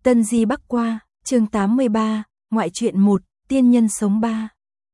Tân Di Bắc Qua, chương 83, ngoại truyện 1, tiên nhân sống 3.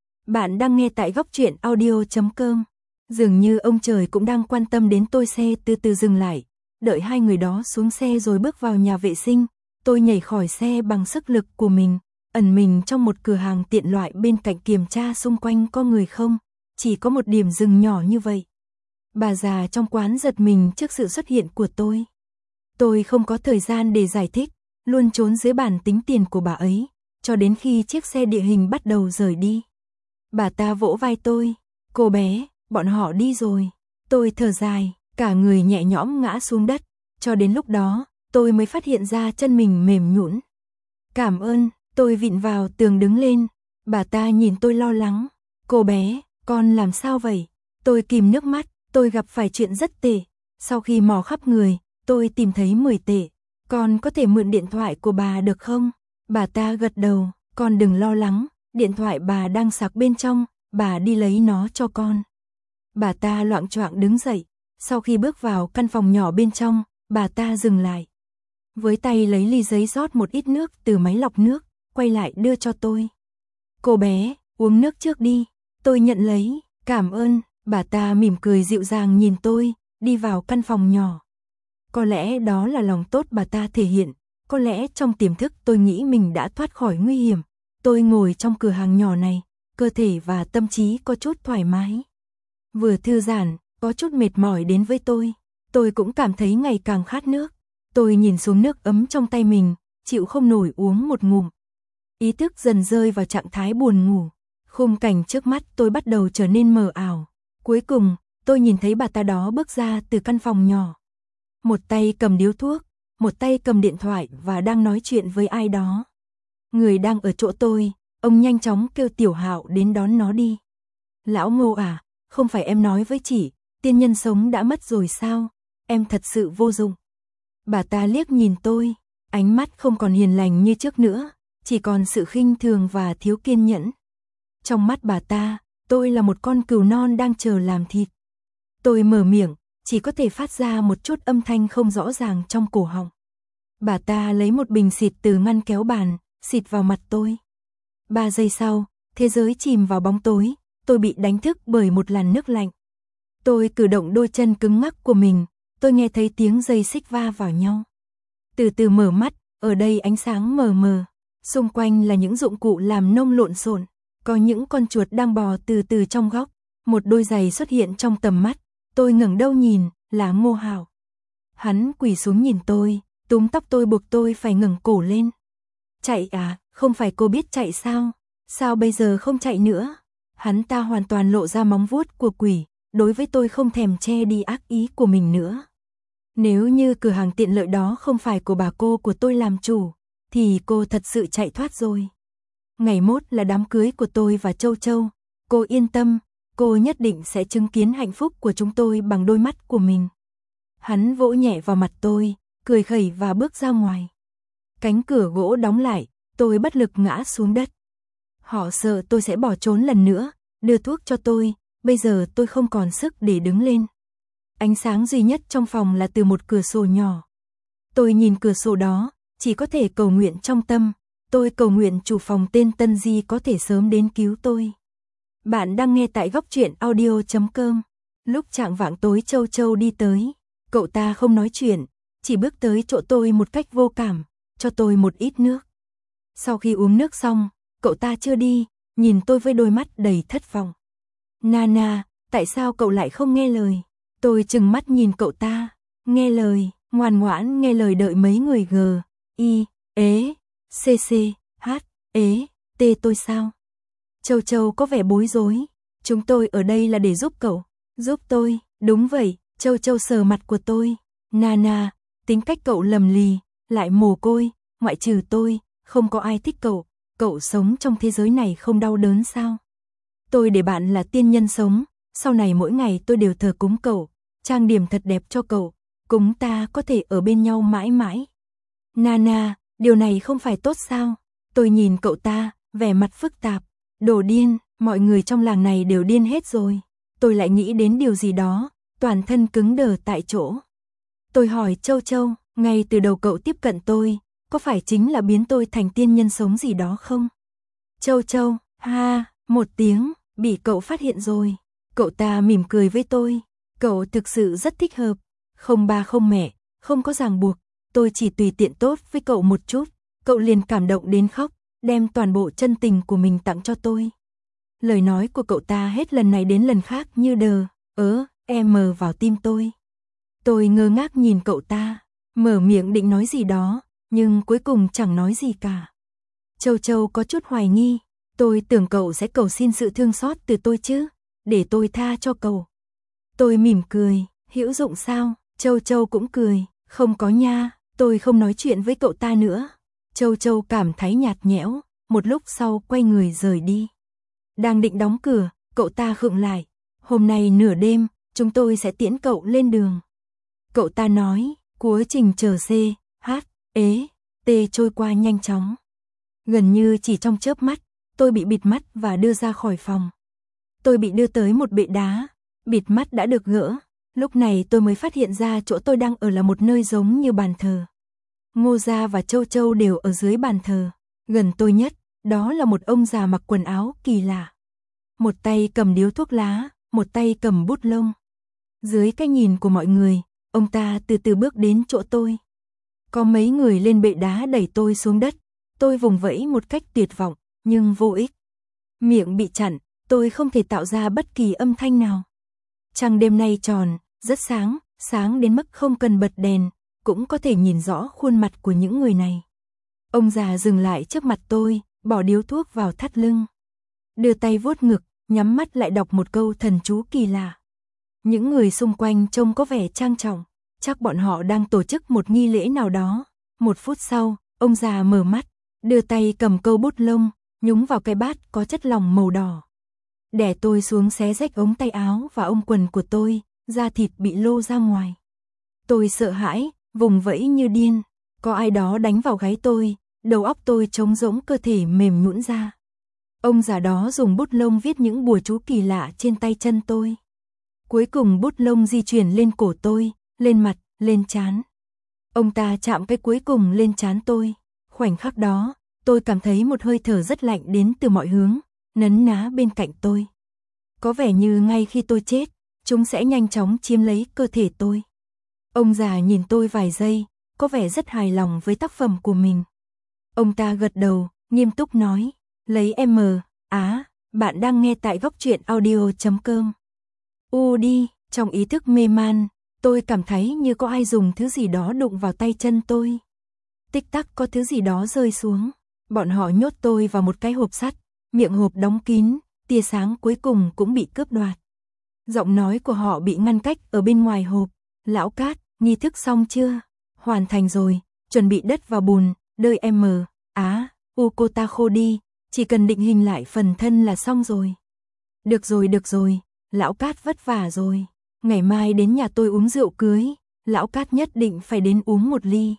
Bạn đang nghe tại góc truyện audio.com. Dường như ông trời cũng đang quan tâm đến tôi. Xe từ từ dừng lại, đợi hai người đó xuống xe rồi bước vào nhà vệ sinh. Tôi nhảy khỏi xe bằng sức lực của mình, ẩn mình trong một cửa hàng tiện lợi bên cạnh kiểm tra xung quanh có người không, chỉ có một điểm dừng nhỏ như vậy. Bà già trong quán giật mình trước sự xuất hiện của tôi. Tôi không có thời gian để giải thích, luôn trốn dưới bàn tính tiền của bà ấy, cho đến khi chiếc xe địa hình bắt đầu rời đi. Bà ta vỗ vai tôi, cô bé, bọn họ đi rồi. Tôi thở dài, cả người nhẹ nhõm ngã xuống đất, cho đến lúc đó, tôi mới phát hiện ra chân mình mềm nhũn. Cảm ơn, tôi vịn vào tường đứng lên, bà ta nhìn tôi lo lắng, cô bé, con làm sao vậy? Tôi kìm nước mắt, tôi gặp phải chuyện rất tệ, sau khi mò khắp người, tôi tìm thấy 10 tệ. Con có thể mượn điện thoại của bà được không? Bà ta gật đầu, con đừng lo lắng, điện thoại bà đang sạc bên trong, bà đi lấy nó cho con. Bà ta loạng choạng đứng dậy, sau khi bước vào căn phòng nhỏ bên trong, bà ta dừng lại. Với tay lấy ly giấy rót một ít nước từ máy lọc nước, quay lại đưa cho tôi. Cô bé, uống nước trước đi. Tôi nhận lấy, cảm ơn. Bà ta mỉm cười dịu dàng nhìn tôi, đi vào căn phòng nhỏ. Có lẽ đó là lòng tốt bà ta thể hiện, có lẽ trong tiềm thức tôi nghĩ mình đã thoát khỏi nguy hiểm. Tôi ngồi trong cửa hàng nhỏ này, cơ thể và tâm trí có chút thoải mái. Vừa thư giãn, có chút mệt mỏi đến với tôi cũng cảm thấy ngày càng khát nước. Tôi nhìn xuống nước ấm trong tay mình, chịu không nổi uống một ngụm. Ý thức dần rơi vào trạng thái buồn ngủ, khung cảnh trước mắt tôi bắt đầu trở nên mờ ảo. Cuối cùng, tôi nhìn thấy bà ta đó bước ra từ căn phòng nhỏ. Một tay cầm điếu thuốc, một tay cầm điện thoại và đang nói chuyện với ai đó. Người đang ở chỗ tôi, ông nhanh chóng kêu Tiểu Hạo đến đón nó đi. Lão Ngô à, không phải em nói với chị, tiên nhân sống đã mất rồi sao? Em thật sự vô dụng. Bà ta liếc nhìn tôi, ánh mắt không còn hiền lành như trước nữa, chỉ còn sự khinh thường và thiếu kiên nhẫn. Trong mắt bà ta, tôi là một con cừu non đang chờ làm thịt. Tôi mở miệng, chỉ có thể phát ra một chút âm thanh không rõ ràng trong cổ họng. Bà ta lấy một bình xịt từ ngăn kéo bàn, xịt vào mặt tôi. 3 giây sau, thế giới chìm vào bóng tối, tôi bị đánh thức bởi một làn nước lạnh. Tôi cử động đôi chân cứng ngắc của mình, tôi nghe thấy tiếng dây xích va vào nhau. Từ từ mở mắt, ở đây ánh sáng mờ mờ, xung quanh là những dụng cụ làm nông lộn xộn, có những con chuột đang bò từ từ trong góc, một đôi giày xuất hiện trong tầm mắt. Tôi ngẩng đầu nhìn, là Ngô Hạo. Hắn quỳ xuống nhìn tôi, túm tóc tôi buộc tôi phải ngẩng cổ lên. Chạy à, không phải cô biết chạy sao? Sao bây giờ không chạy nữa? Hắn ta hoàn toàn lộ ra móng vuốt của quỷ, đối với tôi không thèm che đi ác ý của mình nữa. Nếu như cửa hàng tiện lợi đó không phải của bà cô của tôi làm chủ, thì cô thật sự chạy thoát rồi. Ngày mốt là đám cưới của tôi và Châu Châu, cô yên tâm. Cô nhất định sẽ chứng kiến hạnh phúc của chúng tôi bằng đôi mắt của mình. Hắn vỗ nhẹ vào mặt tôi, cười khẩy và bước ra ngoài. Cánh cửa gỗ đóng lại, tôi bất lực ngã xuống đất. Họ sợ tôi sẽ bỏ trốn lần nữa, đưa thuốc cho tôi, bây giờ tôi không còn sức để đứng lên. Ánh sáng duy nhất trong phòng là từ một cửa sổ nhỏ. Tôi nhìn cửa sổ đó, chỉ có thể cầu nguyện trong tâm. Tôi cầu nguyện chủ phòng tên Tân Di có thể sớm đến cứu tôi. Bạn đang nghe tại góc truyện audio.com. Lúc chạng vạng tối Châu Châu đi tới, cậu ta không nói chuyện, chỉ bước tới chỗ tôi một cách vô cảm, cho tôi một ít nước. Sau khi uống nước xong, cậu ta chưa đi, nhìn tôi với đôi mắt đầy thất vọng. Nana, tại sao cậu lại không nghe lời? Tôi trừng mắt nhìn cậu ta, nghe lời, ngoan ngoãn nghe lời đợi mấy người G, I, ế, CC, H, ế, T tôi sao? Châu Châu có vẻ bối rối. Chúng tôi ở đây là để giúp cậu. Giúp tôi, đúng vậy. Châu Châu sờ mặt của tôi. Nana, tính cách cậu lầm lì, lại mồ côi, ngoại trừ tôi, không có ai thích cậu. Cậu sống trong thế giới này không đau đớn sao? Tôi để bạn là tiên nhân sống, sau này mỗi ngày tôi đều thờ cúng cậu, trang điểm thật đẹp cho cậu, cúng ta có thể ở bên nhau mãi mãi. Nana, điều này không phải tốt sao? Tôi nhìn cậu ta, vẻ mặt phức tạp. Đồ điên, mọi người trong làng này đều điên hết rồi. Tôi lại nghĩ đến điều gì đó, toàn thân cứng đờ tại chỗ. Tôi hỏi Châu Châu, ngay từ đầu cậu tiếp cận tôi, có phải chính là biến tôi thành tiên nhân sống gì đó không? Châu Châu, ha, một tiếng, bị cậu phát hiện rồi. Cậu ta mỉm cười với tôi, cậu thực sự rất thích hợp, không ba không mẹ, không có ràng buộc, tôi chỉ tùy tiện tốt với cậu một chút, cậu liền cảm động đến khóc, đem toàn bộ chân tình của mình tặng cho tôi. Lời nói của cậu ta hết lần này đến lần khác như đờ, mờ vào tim tôi. Tôi ngơ ngác nhìn cậu ta, mở miệng định nói gì đó, nhưng cuối cùng chẳng nói gì cả. Châu Châu có chút hoài nghi, tôi tưởng cậu sẽ cầu xin sự thương xót từ tôi chứ, để tôi tha cho cậu. Tôi mỉm cười, hữu dụng sao? Châu Châu cũng cười, không có nha, tôi không nói chuyện với cậu ta nữa. Châu Châu cảm thấy nhạt nhẽo, một lúc sau quay người rời đi. Đang định đóng cửa, cậu ta khựng lại, hôm nay nửa đêm, chúng tôi sẽ tiễn cậu lên đường. Cậu ta nói, quá trình chờ C, H, E, T trôi qua nhanh chóng. Gần như chỉ trong chớp mắt, tôi bị bịt mắt và đưa ra khỏi phòng. Tôi bị đưa tới một bệ đá, bịt mắt đã được gỡ. Lúc này tôi mới phát hiện ra chỗ tôi đang ở là một nơi giống như bàn thờ. Ngô Gia và Châu Châu đều ở dưới bàn thờ. Gần tôi nhất, đó là một ông già mặc quần áo kỳ lạ. Một tay cầm điếu thuốc lá, một tay cầm bút lông. Dưới cái nhìn của mọi người, ông ta từ từ bước đến chỗ tôi. Có mấy người lên bệ đá đẩy tôi xuống đất. Tôi vùng vẫy một cách tuyệt vọng, nhưng vô ích. Miệng bị chặn, tôi không thể tạo ra bất kỳ âm thanh nào. Trăng đêm nay tròn, rất sáng, sáng đến mức không cần bật đèn, cũng có thể nhìn rõ khuôn mặt của những người này. Ông già dừng lại trước mặt tôi, bỏ điếu thuốc vào thắt lưng. Đưa tay vuốt ngực, nhắm mắt lại đọc một câu thần chú kỳ lạ. Những người xung quanh trông có vẻ trang trọng, chắc bọn họ đang tổ chức một nghi lễ nào đó. Một phút sau, ông già mở mắt, đưa tay cầm câu bút lông, nhúng vào cái bát có chất lỏng màu đỏ. Đè tôi xuống xé rách ống tay áo và ống quần của tôi, da thịt bị lô ra ngoài. Tôi sợ hãi, vùng vẫy như điên, có ai đó đánh vào gáy tôi, đầu óc tôi trống rỗng, cơ thể mềm nhũn ra. Ông già đó dùng bút lông viết những bùa chú kỳ lạ trên tay chân tôi. Cuối cùng bút lông di chuyển lên cổ tôi, lên mặt, lên trán. Ông ta chạm cái cuối cùng lên trán tôi. Khoảnh khắc đó, tôi cảm thấy một hơi thở rất lạnh đến từ mọi hướng, nấn ná bên cạnh tôi. Có vẻ như ngay khi tôi chết, chúng sẽ nhanh chóng chiếm lấy cơ thể tôi. Ông già nhìn tôi vài giây, có vẻ rất hài lòng với tác phẩm của mình. Ông ta gật đầu, nghiêm túc nói, lấy bạn đang nghe tại góc truyện audio.com. Đi, trong ý thức mê man, tôi cảm thấy như có ai dùng thứ gì đó đụng vào tay chân tôi. Tích tắc có thứ gì đó rơi xuống. Bọn họ nhốt tôi vào một cái hộp sắt, miệng hộp đóng kín, tia sáng cuối cùng cũng bị cướp đoạt. Giọng nói của họ bị ngăn cách ở bên ngoài hộp. Lão Cát, nghi thức xong chưa? Hoàn thành rồi, chuẩn bị đất vào bùn, đợi cô ta khô đi, chỉ cần định hình lại phần thân là xong rồi. Được rồi, Lão Cát vất vả rồi. Ngày mai đến nhà tôi uống rượu cưới, Lão Cát nhất định phải đến uống một ly.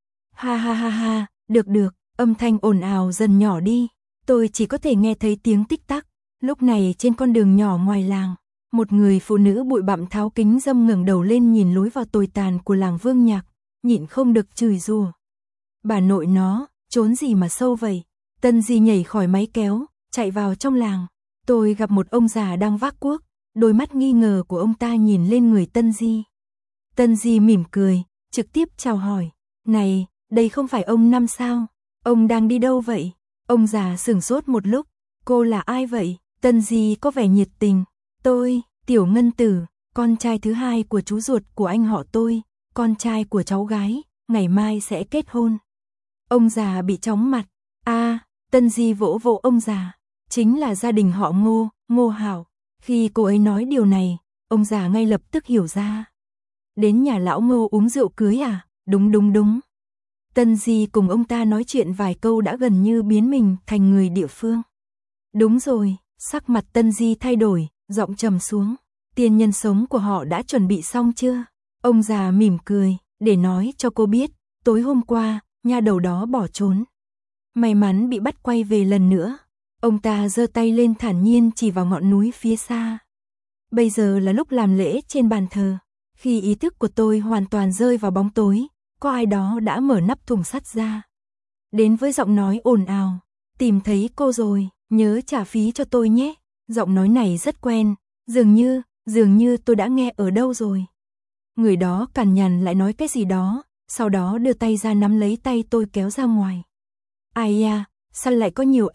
Ha, được, âm thanh ồn ào dần nhỏ đi. Tôi chỉ có thể nghe thấy tiếng tích tắc. Lúc này trên con đường nhỏ ngoài làng, một người phụ nữ bụi bặm tháo kính râm ngẩng đầu lên nhìn lối vào tồi tàn của làng Vương Nhạc, nhịn không được chửi rủa. Bà nội nó, trốn gì mà sâu vậy? Tân Di nhảy khỏi máy kéo, chạy vào trong làng. Tôi gặp một ông già đang vác cuốc, đôi mắt nghi ngờ của ông ta nhìn lên người Tân Di. Tân Di mỉm cười, trực tiếp chào hỏi. Này, đây không phải ông Năm sao? Ông đang đi đâu vậy? Ông già sửng sốt một lúc. Cô là ai vậy? Tân Di có vẻ nhiệt tình. Tôi, Tiểu Ngân Tử, con trai thứ hai của chú ruột của anh họ tôi, con trai của cháu gái, ngày mai sẽ kết hôn. Ông già bị chóng mặt. Tân Di vỗ vỗ ông già. Chính là gia đình họ Ngô, Ngô Hảo. Khi cô ấy nói điều này, ông già ngay lập tức hiểu ra. Đến nhà lão Ngô uống rượu cưới à? Đúng. Tân Di cùng ông ta nói chuyện vài câu đã gần như biến mình thành người địa phương. Đúng rồi, sắc mặt Tân Di thay đổi, giọng trầm xuống. Tiên nhân sống của họ đã chuẩn bị xong chưa? Ông già mỉm cười, để nói cho cô biết, tối hôm qua, nha đầu đó bỏ trốn. May mắn bị bắt quay về lần nữa. Ông ta giơ tay lên thản nhiên chỉ vào ngọn núi phía xa. Bây giờ là lúc làm lễ trên bàn thờ. Khi ý thức của tôi hoàn toàn rơi vào bóng tối, có ai đó đã mở nắp thùng sắt ra. đến với giọng nói ồn ào. Tìm thấy cô rồi, nhớ trả phí cho tôi nhé. Giọng nói này rất quen, dường như tôi đã nghe ở đâu rồi. Người đó cằn nhằn lại nói cái gì đó, sau đó đưa tay ra nắm lấy tay tôi kéo ra ngoài. Ai da, sao lại có nhiều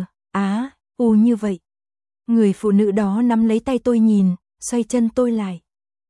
như vậy. Người phụ nữ đó nắm lấy tay tôi nhìn, xoay chân tôi lại.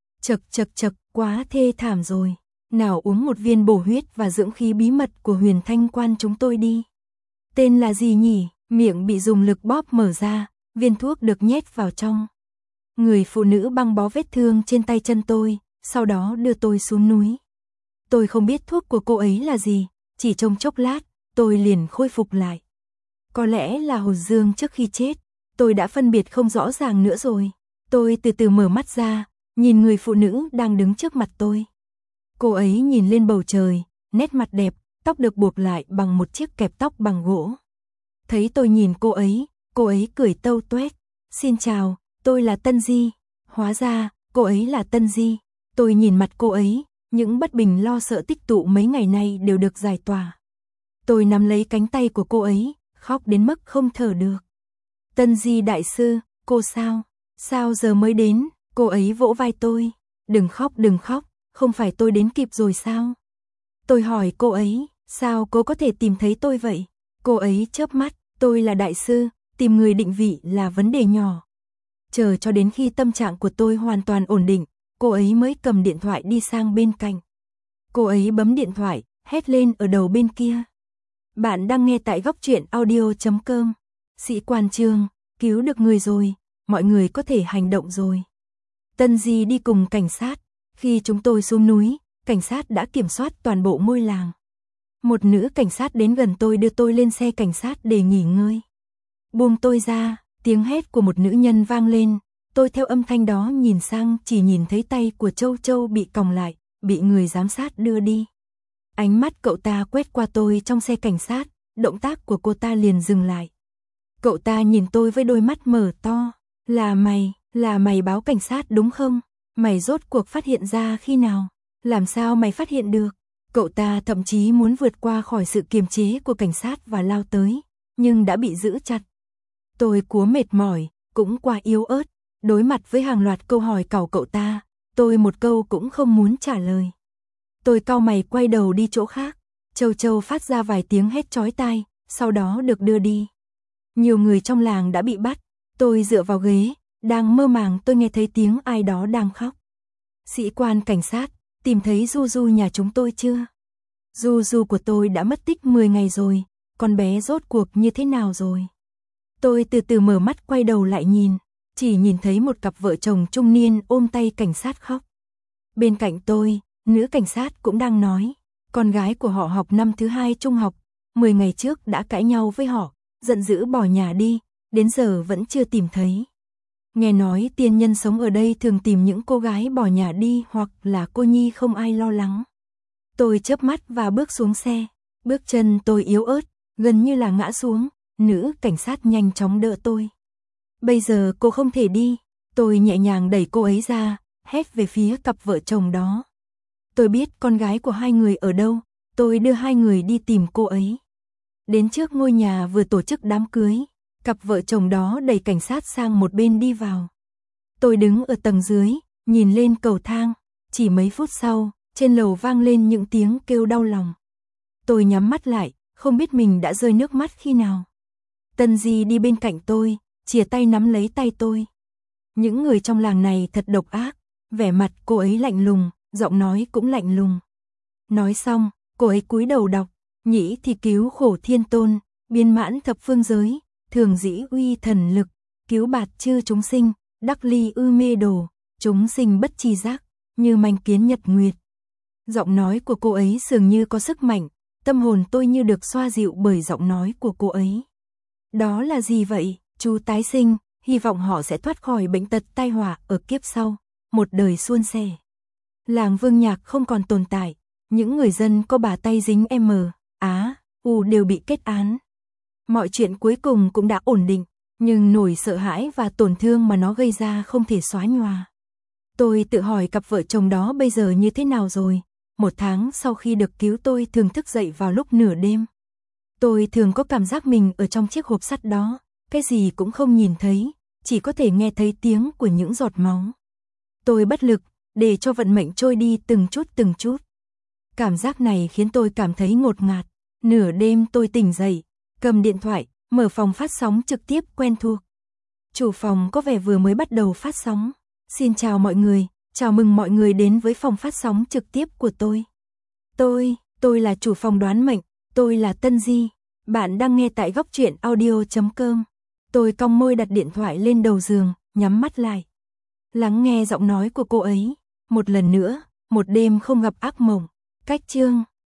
Chật, quá thê thảm rồi. Nào uống một viên bổ huyết và dưỡng khí bí mật của Huyền Thanh Quan chúng tôi đi. Tên là gì nhỉ? Miệng bị dùng lực bóp mở ra, viên thuốc được nhét vào trong. Người phụ nữ băng bó vết thương trên tay chân tôi, sau đó đưa tôi xuống núi. Tôi không biết thuốc của cô ấy là gì, chỉ trong chốc lát, tôi liền khôi phục lại. Có lẽ là hồn dương trước khi chết, tôi đã phân biệt không rõ ràng nữa rồi. Tôi từ từ mở mắt ra, nhìn người phụ nữ đang đứng trước mặt tôi. Cô ấy nhìn lên bầu trời, nét mặt đẹp, tóc được buộc lại bằng một chiếc kẹp tóc bằng gỗ. Thấy tôi nhìn cô ấy cười tâu tuét. Xin chào, tôi là Tân Di. Hóa ra, cô ấy là Tân Di. Tôi nhìn mặt cô ấy, những bất bình lo sợ tích tụ mấy ngày nay đều được giải tỏa. Tôi nắm lấy cánh tay của cô ấy, khóc đến mức không thở được. Tân Di đại sư, cô sao? Sao giờ mới đến? Cô ấy vỗ vai tôi. Đừng khóc, không phải tôi đến kịp rồi sao? Tôi hỏi cô ấy, sao cô có thể tìm thấy tôi vậy? Cô ấy chớp mắt, tôi là đại sư, tìm người định vị là vấn đề nhỏ. Chờ cho đến khi tâm trạng của tôi hoàn toàn ổn định, cô ấy mới cầm điện thoại đi sang bên cạnh. Cô ấy bấm điện thoại, hét lên ở đầu bên kia. Bạn đang nghe tại góc truyện audio.com. Sĩ quan Trương, cứu được người rồi, mọi người có thể hành động rồi. Tân Di đi cùng cảnh sát. Khi chúng tôi xuống núi, cảnh sát đã kiểm soát toàn bộ ngôi làng. Một nữ cảnh sát đến gần tôi đưa tôi lên xe cảnh sát để nghỉ ngơi. Buông tôi ra, tiếng hét của một nữ nhân vang lên. Tôi theo âm thanh đó nhìn sang, chỉ nhìn thấy tay của Châu Châu bị còng lại, bị người giám sát đưa đi. Ánh mắt cậu ta quét qua tôi trong xe cảnh sát, động tác của cô ta liền dừng lại. Cậu ta nhìn tôi với đôi mắt mở to. Là mày báo cảnh sát đúng không? Mày rốt cuộc phát hiện ra khi nào? Làm sao mày phát hiện được? Cậu ta thậm chí muốn vượt qua khỏi sự kiềm chế của cảnh sát và lao tới, nhưng đã bị giữ chặt. Tôi cố mệt mỏi, cũng quá yếu ớt, đối mặt với hàng loạt câu hỏi càu cậu ta, tôi một câu cũng không muốn trả lời. Tôi cau mày quay đầu đi chỗ khác. Châu Châu phát ra vài tiếng hét chói tai, sau đó được đưa đi. Nhiều người trong làng đã bị bắt. Tôi dựa vào ghế, đang mơ màng tôi nghe thấy tiếng ai đó đang khóc. Sĩ quan cảnh sát, tìm thấy Du Du nhà chúng tôi chưa? Du Du của tôi đã mất tích 10 ngày rồi, con bé rốt cuộc như thế nào rồi? Tôi từ từ mở mắt quay đầu lại nhìn, chỉ nhìn thấy một cặp vợ chồng trung niên ôm tay cảnh sát khóc. Bên cạnh tôi, nữ cảnh sát cũng đang nói, con gái của họ học năm thứ 2 trung học, 10 ngày trước đã cãi nhau với họ, giận dữ bỏ nhà đi, đến giờ vẫn chưa tìm thấy. Nghe nói tiên nhân sống ở đây thường tìm những cô gái bỏ nhà đi hoặc là cô nhi không ai lo lắng. Tôi chớp mắt và bước xuống xe, bước chân tôi yếu ớt, gần như là ngã xuống, nữ cảnh sát nhanh chóng đỡ tôi. Bây giờ cô không thể đi, tôi nhẹ nhàng đẩy cô ấy ra, hét về phía cặp vợ chồng đó. Tôi biết con gái của hai người ở đâu, tôi đưa hai người đi tìm cô ấy. Đến trước ngôi nhà vừa tổ chức đám cưới, cặp vợ chồng đó đẩy cảnh sát sang một bên đi vào. Tôi đứng ở tầng dưới, nhìn lên cầu thang, chỉ mấy phút sau, trên lầu vang lên những tiếng kêu đau lòng. Tôi nhắm mắt lại, không biết mình đã rơi nước mắt khi nào. Tân Di đi bên cạnh tôi, chìa tay nắm lấy tay tôi. Những người trong làng này thật độc ác, vẻ mặt cô ấy lạnh lùng, giọng nói cũng lạnh lùng. Nói xong, cô ấy cúi đầu đọc, nhĩ thì cứu khổ thiên tôn, biên mãn thập phương giới, thường dĩ uy thần lực, cứu bạt chư chúng sinh, đắc ly ư mê đồ, chúng sinh bất tri giác, như manh kiến nhật nguyệt. Giọng nói của cô ấy dường như có sức mạnh, tâm hồn tôi như được xoa dịu bởi giọng nói của cô ấy. Đó là gì vậy? Chú tái sinh, hy vọng họ sẽ thoát khỏi bệnh tật tai họa ở kiếp sau, một đời suôn sẻ. Làng Vương Nhạc không còn tồn tại, những người dân có bà tay dính đều bị kết án. Mọi chuyện cuối cùng cũng đã ổn định, nhưng nỗi sợ hãi và tổn thương mà nó gây ra không thể xóa nhòa. Tôi tự hỏi cặp vợ chồng đó bây giờ như thế nào rồi. 1 tháng sau khi được cứu tôi thường thức dậy vào lúc nửa đêm. Tôi thường có cảm giác mình ở trong chiếc hộp sắt đó, cái gì cũng không nhìn thấy, chỉ có thể nghe thấy tiếng của những giọt máu. Tôi bất lực, để cho vận mệnh trôi đi từng chút. Cảm giác này khiến tôi cảm thấy ngột ngạt. Nửa đêm tôi tỉnh dậy, cầm điện thoại, mở phòng phát sóng trực tiếp quen thuộc. Chủ phòng có vẻ vừa mới bắt đầu phát sóng. Xin chào mọi người, chào mừng mọi người đến với phòng phát sóng trực tiếp của tôi. Tôi là chủ phòng đoán mệnh, tôi là Tân Di. Bạn đang nghe tại góc truyện audio.com. Tôi cong môi đặt điện thoại lên đầu giường, nhắm mắt lại. Lắng nghe giọng nói của cô ấy. Một lần nữa, một đêm không gặp ác mộng. Cách chương